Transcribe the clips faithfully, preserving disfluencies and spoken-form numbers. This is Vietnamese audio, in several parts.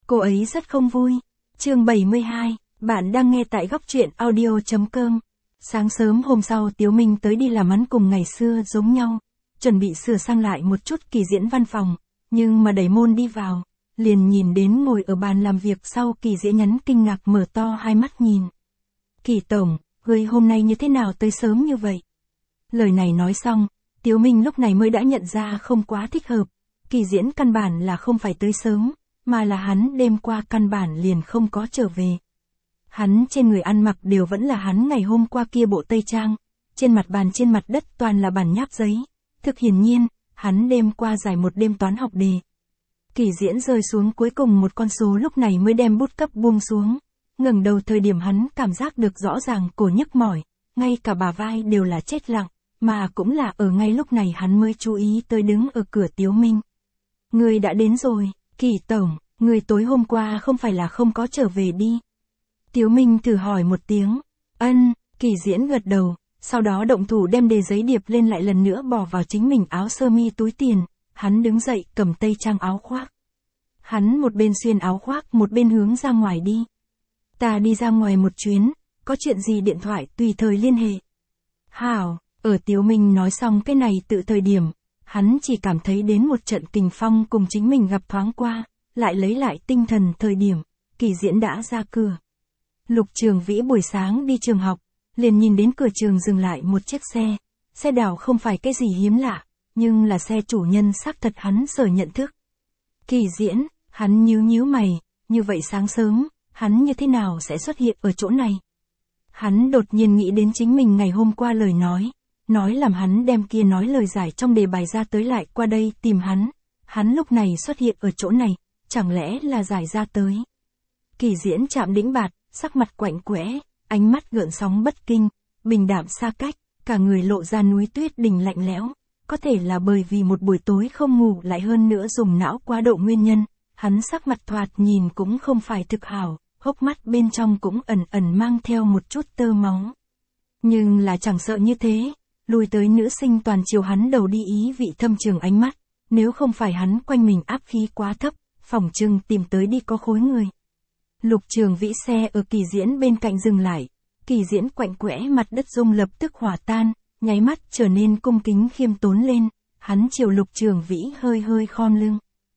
Cô ấy rất không vui. Chương bảy mươi hai, bạn đang nghe tại góc truyện audio chấm com. Sáng sớm hôm sau Tiếu Minh tới đi làm ăn cùng ngày xưa giống nhau, chuẩn bị sửa sang lại một chút Kỳ Diễn văn phòng, nhưng mà đẩy môn đi vào, liền nhìn đến ngồi ở bàn làm việc sau Kỳ Diễn nhắn kinh ngạc mở to hai mắt nhìn. Kỳ tổng, người hôm nay như thế nào tới sớm như vậy? Lời này nói xong, Tiếu Minh lúc này mới đã nhận ra không quá thích hợp, Kỳ Diễn căn bản là không phải tới sớm, mà là hắn đêm qua căn bản liền không có trở về. Hắn trên người ăn mặc đều vẫn là hắn ngày hôm qua kia bộ tây trang, trên mặt bàn trên mặt đất toàn là bản nháp giấy, thực hiển nhiên, hắn đêm qua giải một đêm toán học đề. Kỳ Diễn rơi xuống cuối cùng một con số lúc này mới đem bút cấp buông xuống, ngẩng đầu thời điểm hắn cảm giác được rõ ràng cổ nhức mỏi, ngay cả bả vai đều là chết lặng, mà cũng là ở ngay lúc này hắn mới chú ý tới đứng ở cửa Tiếu Minh. Người đã đến rồi, Kỳ tổng, người tối hôm qua không phải là không có trở về đi. Tiếu Minh thử hỏi một tiếng. Ân, Kỳ Diễn gật đầu, sau đó động thủ đem đề giấy điệp lên lại lần nữa bỏ vào chính mình áo sơ mi túi tiền, hắn đứng dậy cầm tây trang áo khoác. Hắn một bên xuyên áo khoác một bên hướng ra ngoài đi. Ta đi ra ngoài một chuyến, có chuyện gì điện thoại tùy thời liên hệ. Hảo, ở Tiếu Minh nói xong cái này tự thời điểm, hắn chỉ cảm thấy đến một trận kình phong cùng chính mình gặp thoáng qua, lại lấy lại tinh thần thời điểm, Kỳ Diễn đã ra cửa. Lục Trường Vĩ buổi sáng đi trường học, liền nhìn đến cửa trường dừng lại một chiếc xe, xe đảo không phải cái gì hiếm lạ, nhưng là xe chủ nhân xác thật hắn sở nhận thức. Kỳ Diễn, hắn nhíu nhíu mày, như vậy sáng sớm, hắn như thế nào sẽ xuất hiện ở chỗ này? Hắn đột nhiên nghĩ đến chính mình ngày hôm qua lời nói, nói làm hắn đem kia nói lời giải trong đề bài ra tới lại qua đây tìm hắn, hắn lúc này xuất hiện ở chỗ này, chẳng lẽ là giải ra tới. Kỳ Diễn chạm đĩnh bạt, sắc mặt quạnh quẽ, ánh mắt gợn sóng bất kinh, bình đạm xa cách, cả người lộ ra núi tuyết đỉnh lạnh lẽo, có thể là bởi vì một buổi tối không ngủ lại hơn nữa dùng não quá độ nguyên nhân, hắn sắc mặt thoạt nhìn cũng không phải thực hảo, hốc mắt bên trong cũng ẩn ẩn mang theo một chút tơ máu. Nhưng là chẳng sợ như thế, lùi tới nữ sinh toàn chiều hắn đầu đi ý vị thâm trường ánh mắt, nếu không phải hắn quanh mình áp khí quá thấp, phỏng chừng tìm tới đi có khối người. Lục Trường Vĩ xe ở Kỳ Diễn bên cạnh dừng lại, Kỳ Diễn quạnh quẽ mặt đất rung lập tức hòa tan, nháy mắt trở nên cung kính khiêm tốn lên, hắn chiều Lục Trường Vĩ hơi hơi khom lưng.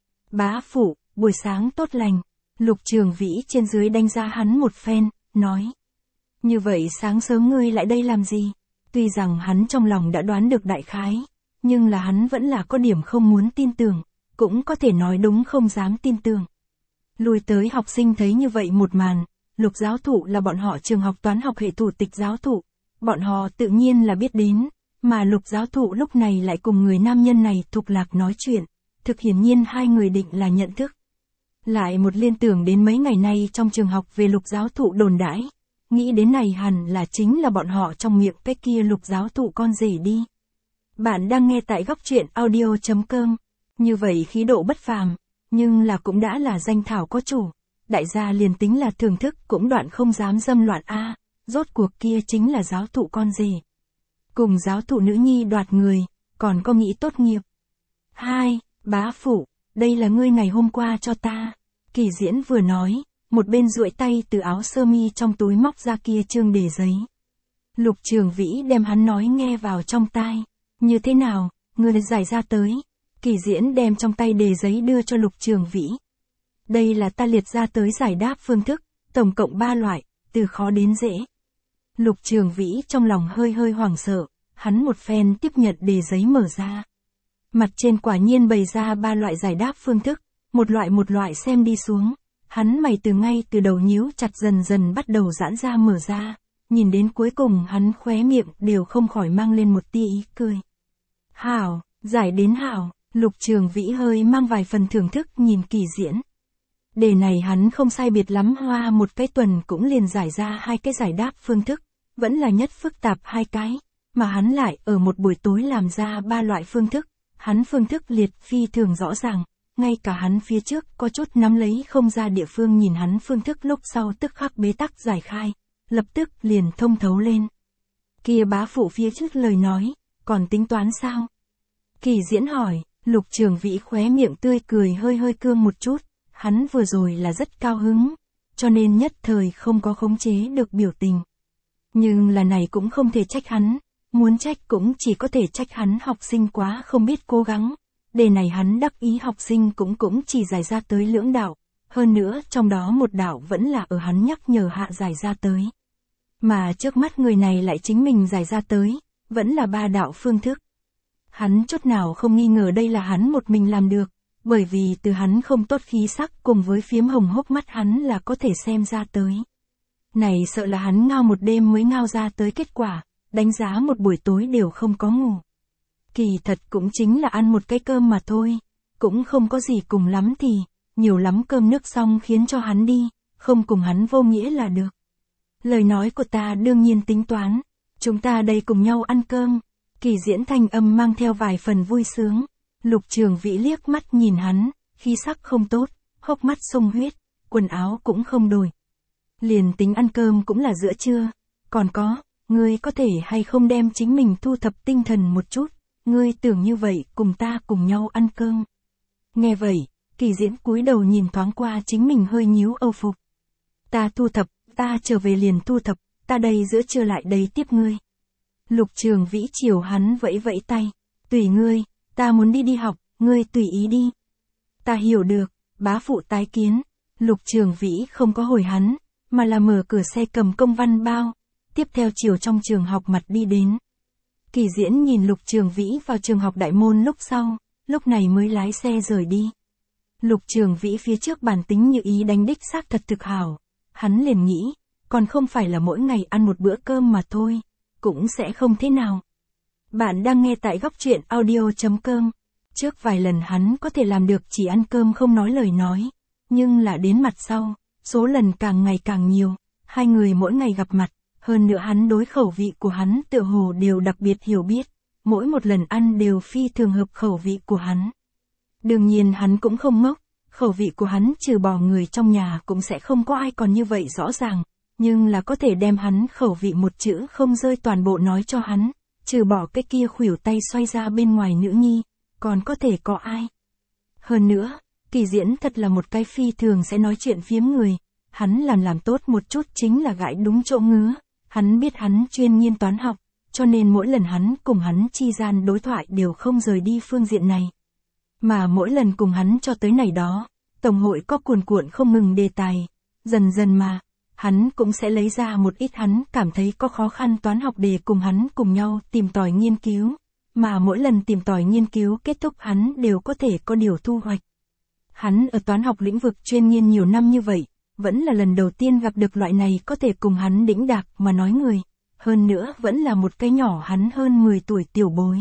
Bá phụ, buổi sáng tốt lành, Lục Trường Vĩ trên dưới đánh giá hắn một phen, nói. Như vậy sáng sớm ngươi lại đây làm gì? Tuy rằng hắn trong lòng đã đoán được đại khái, nhưng là hắn vẫn là có điểm không muốn tin tưởng, cũng có thể nói đúng không dám tin tưởng. Lùi tới học sinh thấy như vậy một màn, Lục giáo thụ là bọn họ trường học toán học hệ thủ tịch giáo thụ, bọn họ tự nhiên là biết đến, mà Lục giáo thụ lúc này lại cùng người nam nhân này thục lạc nói chuyện, thực hiển nhiên hai người định là nhận thức. Lại một liên tưởng đến mấy ngày nay trong trường học về Lục giáo thụ đồn đãi, nghĩ đến này hẳn là chính là bọn họ trong miệng cái kia Lục giáo thụ con rể đi. Bạn đang nghe tại góc truyện audio chấm com, như vậy khí độ bất phàm. Nhưng là cũng đã là danh thảo có chủ, đại gia liền tính là thưởng thức cũng đoạn không dám dâm loạn a, rốt cuộc kia chính là giáo thụ con rể. Cùng giáo thụ nữ nhi đoạt người, còn có nghĩ tốt nghiệp. Hai, bá phụ, đây là ngươi ngày hôm qua cho ta. Kỳ Diễn vừa nói, một bên duỗi tay từ áo sơ mi trong túi móc ra kia chương đề giấy. Lục Trường Vĩ đem hắn nói nghe vào trong tai. Như thế nào, ngươi giải ra tới. Kỳ Diễn đem trong tay đề giấy đưa cho Lục Trường Vĩ. Đây là ta liệt ra tới giải đáp phương thức, tổng cộng ba loại, từ khó đến dễ. Lục Trường Vĩ trong lòng hơi hơi hoảng sợ, hắn một phen tiếp nhận đề giấy mở ra. Mặt trên quả nhiên bày ra ba loại giải đáp phương thức, một loại một loại xem đi xuống, hắn mày từ ngay từ đầu nhíu chặt dần dần bắt đầu giãn ra mở ra, nhìn đến cuối cùng hắn khóe miệng đều không khỏi mang lên một tia ý cười. Hảo, giải đến hảo. Lục Trường Vĩ hơi mang vài phần thưởng thức nhìn Kỳ Diễn. Đề này hắn không sai biệt lắm hoa một cái tuần cũng liền giải ra hai cái giải đáp phương thức, vẫn là nhất phức tạp hai cái, mà hắn lại ở một buổi tối làm ra ba loại phương thức, hắn phương thức liệt phi thường rõ ràng, ngay cả hắn phía trước có chút nắm lấy không ra địa phương nhìn hắn phương thức lúc sau tức khắc bế tắc giải khai, lập tức liền thông thấu lên. Kia bá phụ phía trước lời nói, còn tính toán sao? Kỳ Diễn hỏi. Lục Trường Vĩ khóe miệng tươi cười hơi hơi cương một chút, hắn vừa rồi là rất cao hứng, cho nên nhất thời không có khống chế được biểu tình. Nhưng là này cũng không thể trách hắn, muốn trách cũng chỉ có thể trách hắn học sinh quá không biết cố gắng. Đề này hắn đắc ý học sinh cũng cũng chỉ giải ra tới lưỡng đạo, hơn nữa trong đó một đạo vẫn là ở hắn nhắc nhở hạ giải ra tới. Mà trước mắt người này lại chính mình giải ra tới, vẫn là ba đạo phương thức. Hắn chút nào không nghi ngờ đây là hắn một mình làm được, bởi vì từ hắn không tốt khí sắc cùng với phiếm hồng hốc mắt hắn là có thể xem ra tới. Này sợ là hắn ngao một đêm mới ngao ra tới kết quả, đánh giá một buổi tối đều không có ngủ. Kỳ thật cũng chính là ăn một cái cơm mà thôi, cũng không có gì cùng lắm thì, nhiều lắm cơm nước xong khiến cho hắn đi, không cùng hắn vô nghĩa là được. Lời nói của ta đương nhiên tính toán, chúng ta đây cùng nhau ăn cơm. Kỳ Diễn thanh âm mang theo vài phần vui sướng. Lục Trường Vĩ liếc mắt nhìn hắn, khí sắc không tốt, hốc mắt sông huyết, quần áo cũng không đổi. Liền tính ăn cơm cũng là giữa trưa, còn có, ngươi có thể hay không đem chính mình thu thập tinh thần một chút, ngươi tưởng như vậy cùng ta cùng nhau ăn cơm. Nghe vậy, Kỳ Diễn cúi đầu nhìn thoáng qua chính mình hơi nhíu âu phục. Ta thu thập, ta trở về liền thu thập, ta đây giữa trưa lại đây tiếp ngươi. Lục Trường Vĩ chiều hắn vẫy vẫy tay, tùy ngươi, ta muốn đi đi học, ngươi tùy ý đi. Ta hiểu được, bá phụ tái kiến. Lục Trường Vĩ không có hồi hắn, mà là mở cửa xe cầm công văn bao, tiếp theo chiều trong trường học mặt đi đến. Kỳ Diễn nhìn Lục Trường Vĩ vào trường học đại môn lúc sau, lúc này mới lái xe rời đi. Lục Trường Vĩ phía trước bản tính như ý đánh đích xác thật thực hảo, hắn liền nghĩ, còn không phải là mỗi ngày ăn một bữa cơm mà thôi, cũng sẽ không thế nào. Bạn đang nghe tại góc truyện audio chấm com. Trước vài lần hắn có thể làm được chỉ ăn cơm không nói lời nói, nhưng là đến mặt sau, số lần càng ngày càng nhiều, hai người mỗi ngày gặp mặt, hơn nữa hắn đối khẩu vị của hắn tựa hồ đều đặc biệt hiểu biết, mỗi một lần ăn đều phi thường hợp khẩu vị của hắn. Đương nhiên hắn cũng không ngốc, khẩu vị của hắn trừ bỏ người trong nhà cũng sẽ không có ai còn như vậy rõ ràng, nhưng là có thể đem hắn khẩu vị một chữ không rơi toàn bộ nói cho hắn, trừ bỏ cái kia khuỷu tay xoay ra bên ngoài nữ nhi, còn có thể có ai. Hơn nữa, Kỳ Diễn thật là một cái phi thường sẽ nói chuyện phiếm người, hắn làm làm tốt một chút chính là gãi đúng chỗ ngứa, hắn biết hắn chuyên nghiên toán học, cho nên mỗi lần hắn cùng hắn chi gian đối thoại đều không rời đi phương diện này. Mà mỗi lần cùng hắn cho tới này đó, Tổng hội có cuồn cuộn không ngừng đề tài, dần dần mà, hắn cũng sẽ lấy ra một ít hắn cảm thấy có khó khăn toán học để cùng hắn cùng nhau tìm tòi nghiên cứu, mà mỗi lần tìm tòi nghiên cứu kết thúc hắn đều có thể có điều thu hoạch. Hắn ở toán học lĩnh vực chuyên nghiên nhiều năm như vậy, vẫn là lần đầu tiên gặp được loại này có thể cùng hắn đĩnh đạc mà nói người, hơn nữa vẫn là một cái nhỏ hắn hơn mười tuổi tiểu bối.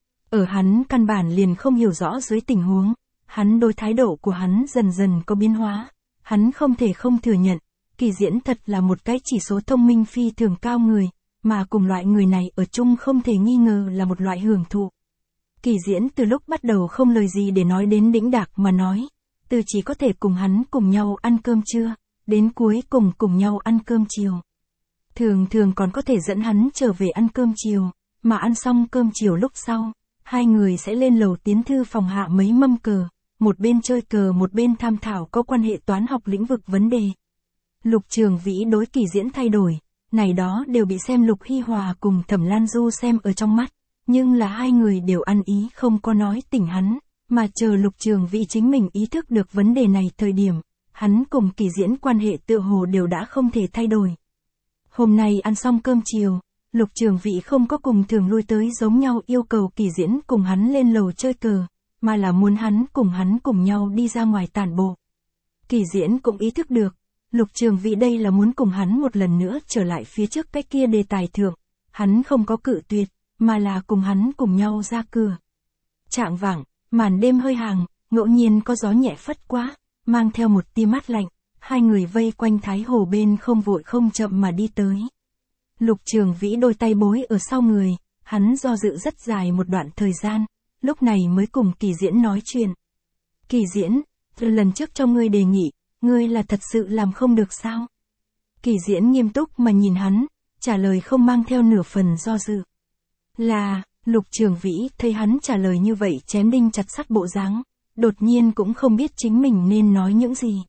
Ở hắn căn bản liền không hiểu rõ dưới tình huống, hắn đối thái độ của hắn dần dần có biến hóa, hắn không thể không thừa nhận, Kỳ Diễn thật là một cái chỉ số thông minh phi thường cao người, mà cùng loại người này ở chung không thể nghi ngờ là một loại hưởng thụ. Kỳ Diễn từ lúc bắt đầu không lời gì để nói đến đĩnh đạc mà nói, từ chỉ có thể cùng hắn cùng nhau ăn cơm trưa, đến cuối cùng cùng nhau ăn cơm chiều. Thường thường còn có thể dẫn hắn trở về ăn cơm chiều, mà ăn xong cơm chiều lúc sau, hai người sẽ lên lầu tiến thư phòng hạ mấy mâm cờ, một bên chơi cờ một bên tham thảo có quan hệ toán học lĩnh vực vấn đề. Lục Trường Vĩ đối Kỳ Diễn thay đổi, này đó đều bị xem Lục Hy Hòa cùng Thẩm Lan Du xem ở trong mắt, nhưng là hai người đều ăn ý không có nói tỉnh hắn, mà chờ Lục Trường Vĩ chính mình ý thức được vấn đề này thời điểm, hắn cùng Kỳ Diễn quan hệ tựa hồ đều đã không thể thay đổi. Hôm nay ăn xong cơm chiều, Lục Trường Vĩ không có cùng thường lui tới giống nhau yêu cầu Kỳ Diễn cùng hắn lên lầu chơi cờ, mà là muốn hắn cùng hắn cùng nhau đi ra ngoài tản bộ. Kỳ Diễn cũng ý thức được, Lục Trường Vĩ đây là muốn cùng hắn một lần nữa trở lại phía trước cái kia đề tài thượng, hắn không có cự tuyệt, mà là cùng hắn cùng nhau ra cửa. Trạng vạng, màn đêm hơi hàng, ngẫu nhiên có gió nhẹ phất quá, mang theo một tia mát lạnh, hai người vây quanh Thái Hồ bên không vội không chậm mà đi tới. Lục Trường Vĩ đôi tay bối ở sau người, hắn do dự rất dài một đoạn thời gian, lúc này mới cùng Kỳ Diễn nói chuyện. Kỳ Diễn, từ lần trước cho ngươi đề nghị, ngươi là thật sự làm không được sao? Kỳ Diễn nghiêm túc mà nhìn hắn, trả lời không mang theo nửa phần do dự. Là, Lục Trường Vĩ thấy hắn trả lời như vậy chém đinh chặt sắt bộ dáng, đột nhiên cũng không biết chính mình nên nói những gì.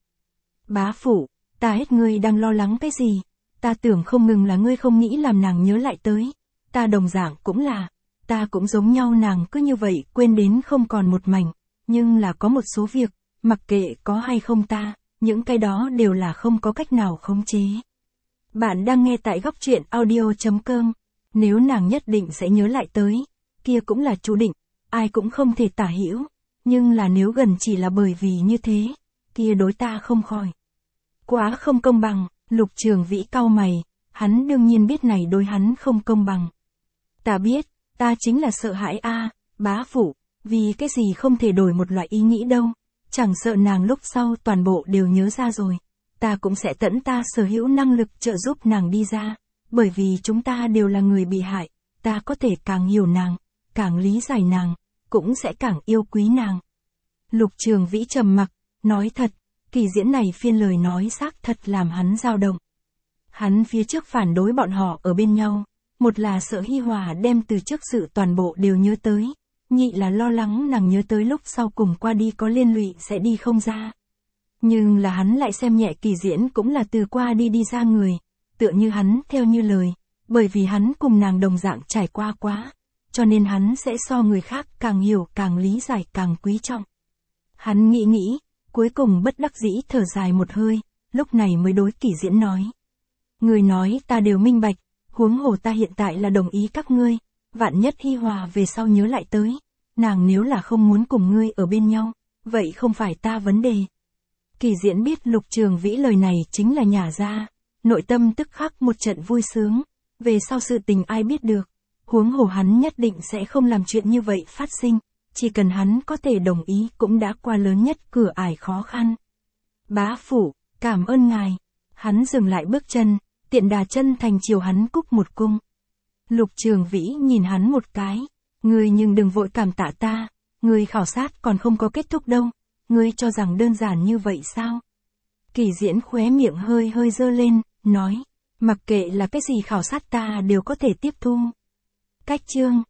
Bá phụ, ta hết ngươi đang lo lắng cái gì, ta tưởng không ngừng là ngươi không nghĩ làm nàng nhớ lại tới, ta đồng dạng cũng là, ta cũng giống nhau nàng cứ như vậy quên đến không còn một mảnh, nhưng là có một số việc, mặc kệ có hay không ta, những cái đó đều là không có cách nào khống chế. Bạn đang nghe tại góc truyện audio chấm com, nếu nàng nhất định sẽ nhớ lại tới, kia cũng là chú định, ai cũng không thể tả hữu, nhưng là nếu gần chỉ là bởi vì như thế, kia đối ta không khỏi. Quá không công bằng, Lục Trường Vĩ cau mày, hắn đương nhiên biết này đối hắn không công bằng. Ta biết, ta chính là sợ hãi a, bá phụ, vì cái gì không thể đổi một loại ý nghĩ đâu, chẳng sợ nàng lúc sau toàn bộ đều nhớ ra rồi, ta cũng sẽ tận ta sở hữu năng lực trợ giúp nàng đi ra, bởi vì chúng ta đều là người bị hại, ta có thể càng hiểu nàng, càng lý giải nàng, cũng sẽ càng yêu quý nàng. Lục Trường Vĩ trầm mặc, nói thật, Kỳ Diễn này phiên lời nói xác thật làm hắn dao động. Hắn phía trước phản đối bọn họ ở bên nhau, một là sợ Hi Hòa đem từ trước sự toàn bộ đều nhớ tới, nhị là lo lắng nàng nhớ tới lúc sau cùng qua đi có liên lụy sẽ đi không ra. Nhưng là hắn lại xem nhẹ Kỳ Diễn cũng là từ qua đi đi ra người, tựa như hắn theo như lời, bởi vì hắn cùng nàng đồng dạng trải qua quá, cho nên hắn sẽ so người khác càng hiểu càng lý giải càng quý trọng. Hắn nghĩ nghĩ, cuối cùng bất đắc dĩ thở dài một hơi, lúc này mới đối Kỳ Diễn nói. Người nói ta đều minh bạch, huống hồ ta hiện tại là đồng ý các ngươi, vạn nhất Hi Hòa về sau nhớ lại tới, nàng nếu là không muốn cùng ngươi ở bên nhau, vậy không phải ta vấn đề. Kỳ Diễn biết Lục Trường Vĩ lời này chính là nhả ra, nội tâm tức khắc một trận vui sướng, về sau sự tình ai biết được, huống hồ hắn nhất định sẽ không làm chuyện như vậy phát sinh, chỉ cần hắn có thể đồng ý cũng đã qua lớn nhất cửa ải khó khăn. Bá phụ, cảm ơn ngài. Hắn dừng lại bước chân, tiện đà chân thành chiều hắn cúc một cung. Lục Trường Vĩ nhìn hắn một cái, ngươi nhưng đừng vội cảm tạ ta, ngươi khảo sát còn không có kết thúc đâu, ngươi cho rằng đơn giản như vậy sao? Kỳ Diễn khóe miệng hơi hơi dơ lên, nói, mặc kệ là cái gì khảo sát ta đều có thể tiếp thu. Cách chương